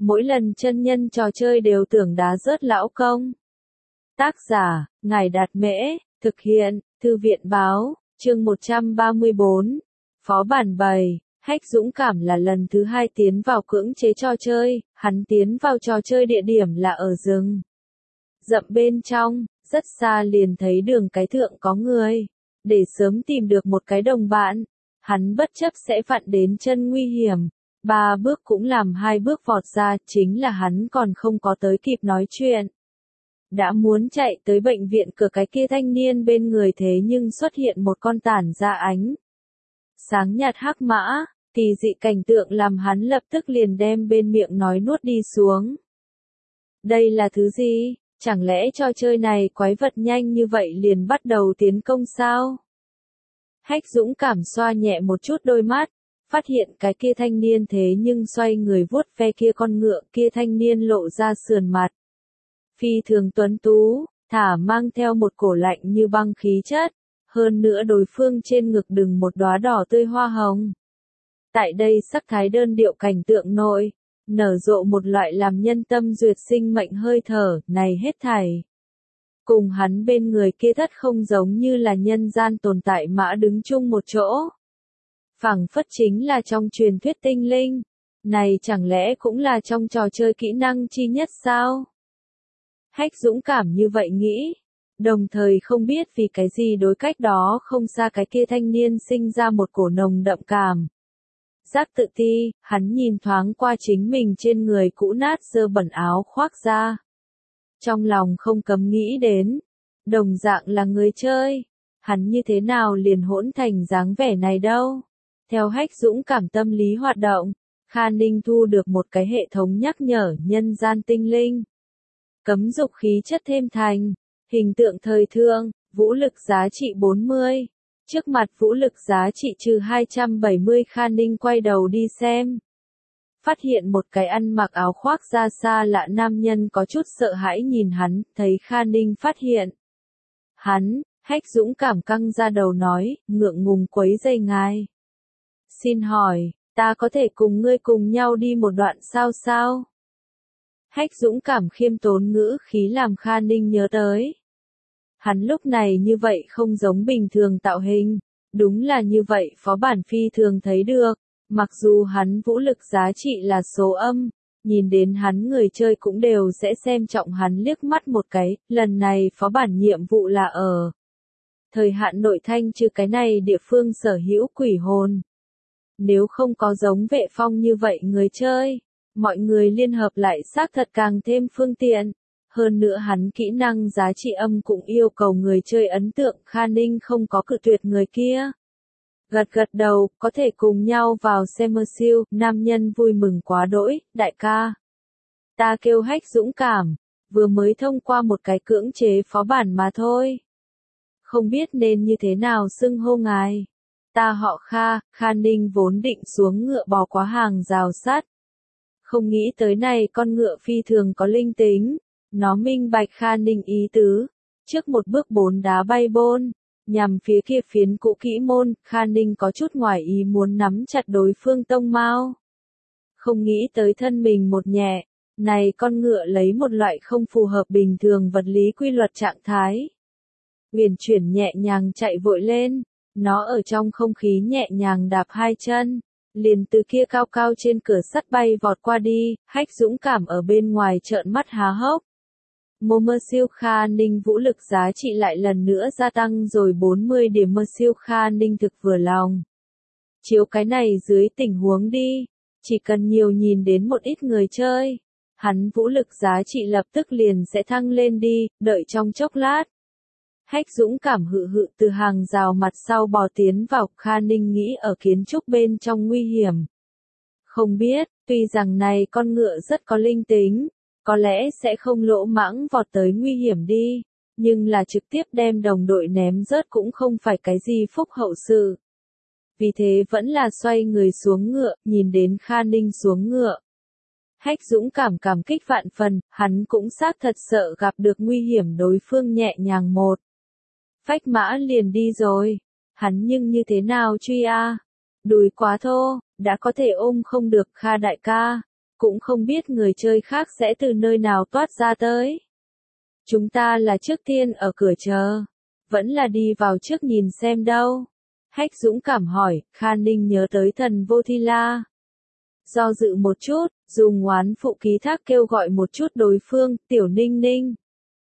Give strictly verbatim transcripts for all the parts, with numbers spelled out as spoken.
mỗi lần chân nhân trò chơi đều tưởng đá rớt lão công. Tác giả, Ngài Đạt Mễ, thực hiện, Thư viện Báo, chương một trăm ba mươi bốn. Phó bản bảy, Hách Dũng Cảm là lần thứ hai tiến vào cưỡng chế trò chơi, hắn tiến vào trò chơi địa điểm là ở rừng rậm bên trong, rất xa liền thấy đường cái thượng có người. Để sớm tìm được một cái đồng bạn, hắn bất chấp sẽ vặn đến chân nguy hiểm. Ba bước cũng làm hai bước vọt ra, chính là hắn còn không có tới kịp nói chuyện. Đã muốn chạy tới bệnh viện cửa cái kia thanh niên bên người thế nhưng xuất hiện một con tản ra ánh sáng nhạt hắc mã, kỳ dị cảnh tượng làm hắn lập tức liền đem bên miệng nói nuốt đi xuống. Đây là thứ gì? Chẳng lẽ trò chơi này quái vật nhanh như vậy liền bắt đầu tiến công sao? Hách Dũng Cảm xoa nhẹ một chút đôi mắt, phát hiện cái kia thanh niên thế nhưng xoay người vuốt ve kia con ngựa, kia thanh niên lộ ra sườn mặt. Phi thường tuấn tú, thả mang theo một cổ lạnh như băng khí chất, hơn nữa đối phương trên ngực đừng một đóa đỏ tươi hoa hồng. Tại đây sắc thái đơn điệu cảnh tượng nội, nở rộ một loại làm nhân tâm duyệt sinh mệnh hơi thở, này hết thảy. Cùng hắn bên người kia thất không giống như là nhân gian tồn tại mã đứng chung một chỗ. Phảng phất chính là trong truyền thuyết tinh linh, này chẳng lẽ cũng là trong trò chơi kỹ năng chi nhất sao? Hách Dũng Cảm như vậy nghĩ, đồng thời không biết vì cái gì đối cách đó không xa cái kia thanh niên sinh ra một cổ nồng đậm cảm. Giác tự ti, hắn nhìn thoáng qua chính mình trên người cũ nát dơ bẩn áo khoác ra. Trong lòng không cấm nghĩ đến, đồng dạng là người chơi, hắn như thế nào liền hỗn thành dáng vẻ này đâu. Theo Hách Dũng Cảm tâm lý hoạt động, Kha Ninh thu được một cái hệ thống nhắc nhở nhân gian tinh linh. Cấm dục khí chất thêm thành, hình tượng thời thượng, vũ lực giá trị bốn mươi. Trước mặt vũ lực giá trị trừ hai trăm bảy mươi Kha Ninh quay đầu đi xem. Phát hiện một cái ăn mặc áo khoác ra xa lạ nam nhân có chút sợ hãi nhìn hắn, thấy Kha Ninh phát hiện. Hắn, Hách Dũng Cảm căng ra đầu nói, ngượng ngùng quấy rầy ngài. Xin hỏi, ta có thể cùng ngươi cùng nhau đi một đoạn sao sao? Hách Dũng Cảm khiêm tốn ngữ khí làm Kha Ninh nhớ tới. Hắn lúc này như vậy không giống bình thường tạo hình, đúng là như vậy phó bản phi thường thấy được, mặc dù hắn vũ lực giá trị là số âm, nhìn đến hắn người chơi cũng đều sẽ xem trọng hắn liếc mắt một cái, lần này phó bản nhiệm vụ là ở thời hạn nội thanh trừ cái này địa phương sở hữu quỷ hồn. Nếu không có giống Vệ Phong như vậy người chơi, mọi người liên hợp lại xác thật càng thêm phương tiện. Hơn nữa hắn kỹ năng giá trị âm cũng yêu cầu người chơi ấn tượng, Kha Ninh không có cự tuyệt người kia. Gật gật đầu, có thể cùng nhau vào xem mơ siêu, nam nhân vui mừng quá đỗi, đại ca. Ta kêu Hách Dũng Cảm, vừa mới thông qua một cái cưỡng chế phó bản mà thôi. Không biết nên như thế nào xưng hô ngài. Ta họ Kha, Kha Ninh vốn định xuống ngựa bò qua hàng rào sắt. Không nghĩ tới này con ngựa phi thường có linh tính. Nó minh bạch Kha Ninh ý tứ, trước một bước bốn đá bay bôn, nhằm phía kia phiến cũ kỹ môn, Kha Ninh có chút ngoài ý muốn nắm chặt đối phương tông mao. Không nghĩ tới thân mình một nhẹ, này con ngựa lấy một loại không phù hợp bình thường vật lý quy luật trạng thái. Uyển chuyển nhẹ nhàng chạy vội lên, nó ở trong không khí nhẹ nhàng đạp hai chân. Liền từ kia cao cao trên cửa sắt bay vọt qua đi, Hách Dũng Cảm ở bên ngoài trợn mắt há hốc. Mô mơ siêu Kha Ninh vũ lực giá trị lại lần nữa gia tăng rồi bốn mươi điểm, mơ siêu Kha Ninh thực vừa lòng. Chiếu cái này dưới tình huống đi, chỉ cần nhiều nhìn đến một ít người chơi, hắn vũ lực giá trị lập tức liền sẽ thăng lên đi, đợi trong chốc lát. Hách Dũng Cảm hự hự từ hàng rào mặt sau bò tiến vào, Kha Ninh nghĩ ở kiến trúc bên trong nguy hiểm. Không biết, tuy rằng này con ngựa rất có linh tính, có lẽ sẽ không lỗ mãng vọt tới nguy hiểm đi, nhưng là trực tiếp đem đồng đội ném rớt cũng không phải cái gì phúc hậu sự. Vì thế vẫn là xoay người xuống ngựa, nhìn đến Kha Ninh xuống ngựa. Hách Dũng Cảm cảm kích vạn phần, hắn cũng xác thật sợ gặp được nguy hiểm, đối phương nhẹ nhàng một phách mã liền đi rồi. Hắn nhưng như thế nào truy a? Đùi quá thô, đã có thể ôm không được Kha đại ca. cũng không biết người chơi khác sẽ từ nơi nào toát ra tới. Chúng ta là trước tiên ở cửa chờ, vẫn là đi vào trước nhìn xem đâu. Hách dũng cảm hỏi, Kha Ninh nhớ tới thần vô thi la. Do dự một chút, dùng oán phụ ký thác kêu gọi một chút đối phương, tiểu ninh ninh.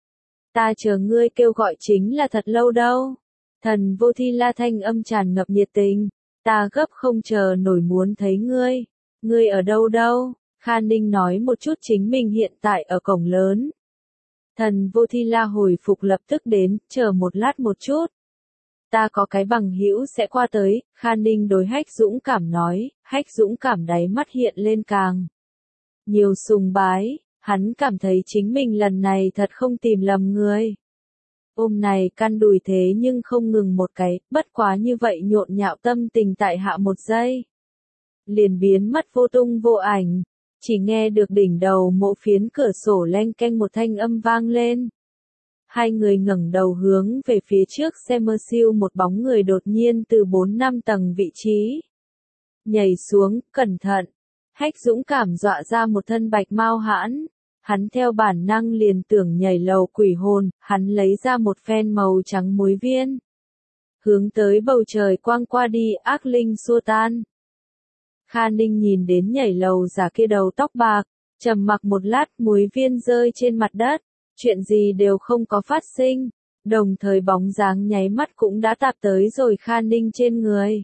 Ta chờ ngươi kêu gọi chính là thật lâu đâu. Thần vô thi la thanh âm tràn ngập nhiệt tình. Ta gấp không chờ nổi muốn thấy ngươi. Ngươi ở đâu đâu? Kha Ninh nói một chút chính mình hiện tại ở cổng lớn. Thần vô thi la hồi phục lập tức đến, chờ một lát một chút. Ta có cái bằng hữu sẽ qua tới, Kha Ninh đối Hách dũng cảm nói, Hách dũng cảm đáy mắt hiện lên càng nhiều sùng bái, hắn cảm thấy chính mình lần này thật không tìm lầm người. Ôm này căn đùi thế nhưng không ngừng một cái, bất quá như vậy nhộn nhạo tâm tình tại hạ một giây. Liền biến mất vô tung vô ảnh, chỉ nghe được đỉnh đầu mộ phiến cửa sổ leng keng một thanh âm vang lên. Hai người ngẩng đầu hướng về phía trước xem mơ siêu một bóng người đột nhiên từ bốn năm tầng vị trí. Nhảy xuống, cẩn thận. Hách dũng cảm dọa ra một thân bạch mau hãn. Hắn theo bản năng liền tưởng nhảy lầu quỷ hồn, hắn lấy ra một phen màu trắng muối viên. Hướng tới bầu trời quang qua đi, ác linh xua tan. Kha Ninh nhìn đến nhảy lầu giả kia đầu tóc bạc, trầm mặc một lát muối viên rơi trên mặt đất. Chuyện gì đều không có phát sinh, đồng thời bóng dáng nháy mắt cũng đã tạp tới rồi Kha Ninh trên người.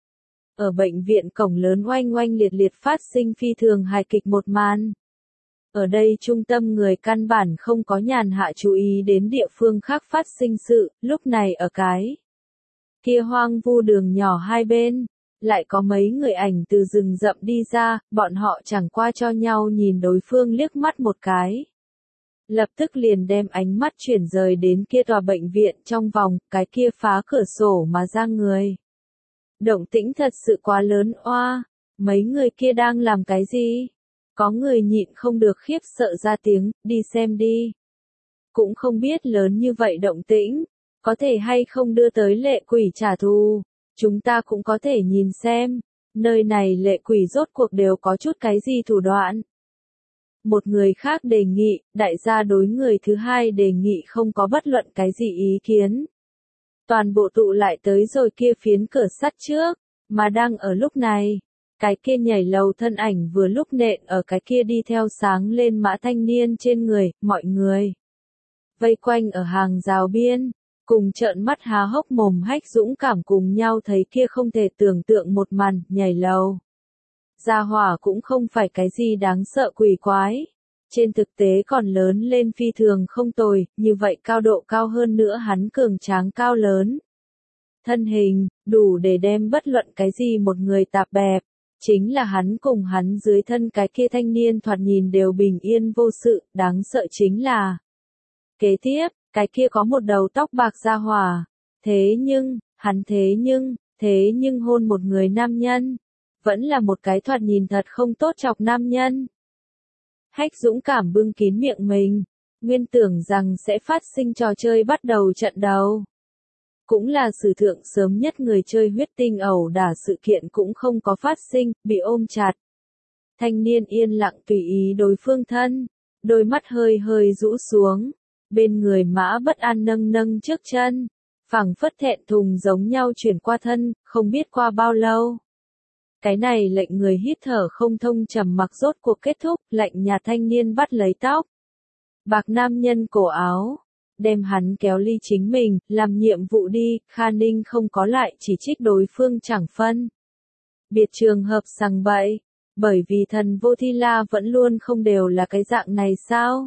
Ở bệnh viện cổng lớn oanh oanh liệt liệt phát sinh phi thường hài kịch một màn. Ở đây trung tâm người căn bản không có nhàn hạ chú ý đến địa phương khác phát sinh sự, lúc này ở cái kia hoang vu đường nhỏ hai bên, lại có mấy người ảnh từ rừng rậm đi ra, bọn họ chẳng qua cho nhau nhìn đối phương liếc mắt một cái. Lập tức liền đem ánh mắt chuyển rời đến kia tòa bệnh viện trong vòng, cái kia phá cửa sổ mà ra người. Động tĩnh thật sự quá lớn oa, mấy người kia đang làm cái gì? Có người nhịn không được khiếp sợ ra tiếng, đi xem đi. Cũng không biết lớn như vậy động tĩnh, có thể hay không đưa tới lệ quỷ trả thù, chúng ta cũng có thể nhìn xem, nơi này lệ quỷ rốt cuộc đều có chút cái gì thủ đoạn. Một người khác đề nghị, đại gia đối người thứ hai đề nghị không có bất luận cái gì ý kiến. Toàn bộ tụ lại tới rồi kia phiến cửa sắt trước, mà đang ở lúc này, cái kia nhảy lầu thân ảnh vừa lúc nện ở cái kia đi theo sáng lên mã thanh niên trên người, mọi người. Vây quanh ở hàng rào biên, cùng trợn mắt há hốc mồm Hách dũng cảm cùng nhau thấy kia không thể tưởng tượng một màn, nhảy lầu. Gia hỏa cũng không phải cái gì đáng sợ quỷ quái. Trên thực tế còn lớn lên phi thường không tồi, như vậy cao độ cao hơn nữa hắn cường tráng cao lớn. Thân hình, đủ để đem bất luận cái gì một người tạp bẹp. Chính là hắn cùng hắn dưới thân cái kia thanh niên thoạt nhìn đều bình yên vô sự, đáng sợ chính là. Kế tiếp, cái kia có một đầu tóc bạc gia hỏa. Thế nhưng, hắn thế nhưng, thế nhưng hôn một người nam nhân. Vẫn là một cái thoạt nhìn thật không tốt chọc nam nhân. Hách dũng cảm bưng kín miệng mình, nguyên tưởng rằng sẽ phát sinh trò chơi bắt đầu trận đầu. Cũng là sử thượng sớm nhất người chơi huyết tinh ẩu đả sự kiện cũng không có phát sinh, bị ôm chặt. Thanh niên yên lặng tùy ý đối phương thân, đôi mắt hơi hơi rũ xuống, bên người mã bất an nâng nâng trước chân, phẳng phất thẹn thùng giống nhau chuyển qua thân, không biết qua bao lâu. Cái này lệnh người hít thở không thông trầm mặc rốt cuộc kết thúc, lệnh nhà thanh niên bắt lấy tóc. Bạc nam nhân cổ áo, đem hắn kéo ly chính mình, làm nhiệm vụ đi, Kha Ninh không có lại chỉ trích đối phương chẳng phân. Biệt trường hợp sằng bậy, bởi vì thần vô thi la vẫn luôn không đều là cái dạng này sao?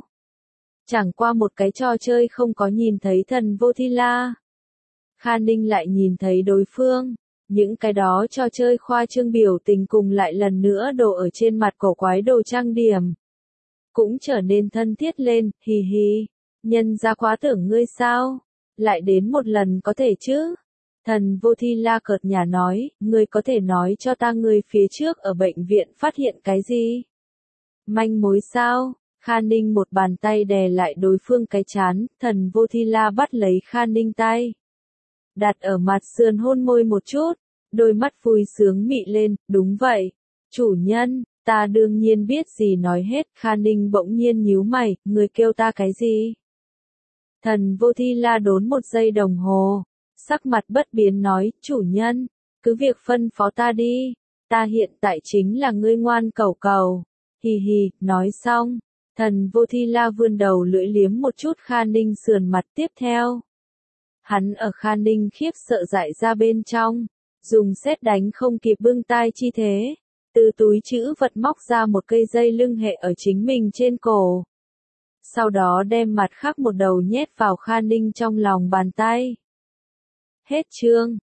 Chẳng qua một cái trò chơi không có nhìn thấy thần vô thi la. Kha Ninh lại nhìn thấy đối phương. Những cái đó cho chơi khoa trương biểu tình cùng lại lần nữa đổ ở trên mặt cổ quái đồ trang điểm. Cũng trở nên thân thiết lên, hì hì. Nhân ra quá tưởng ngươi sao? Lại đến một lần có thể chứ? Thần vô thi la cợt nhả nói, ngươi có thể nói cho ta ngươi phía trước ở bệnh viện phát hiện cái gì? Manh mối sao? Kha Ninh một bàn tay đè lại đối phương cái chán, thần vô thi la bắt lấy Kha Ninh tay. Đặt ở mặt sườn hôn môi một chút, đôi mắt vui sướng mị lên, đúng vậy. Chủ nhân, Ta đương nhiên biết gì nói hết, Kha Ninh bỗng nhiên nhíu mày, người kêu ta cái gì? Thần Vô Thi La đốn một giây đồng hồ, sắc mặt bất biến nói, chủ nhân, cứ việc phân phó ta đi, ta hiện tại chính là ngươi ngoan cẩu cầu. Hì hì, nói xong, thần Vô Thi La vươn đầu lưỡi liếm một chút Kha Ninh sườn mặt tiếp theo. Hắn ở Kha Ninh khiếp sợ dại ra bên trong, dùng sét đánh không kịp bưng tai chi thế, từ túi trữ vật móc ra một cây dây lưng hệ ở chính mình trên cổ. Sau đó đem mặt khác một đầu nhét vào Kha Ninh trong lòng bàn tay. Hết chương.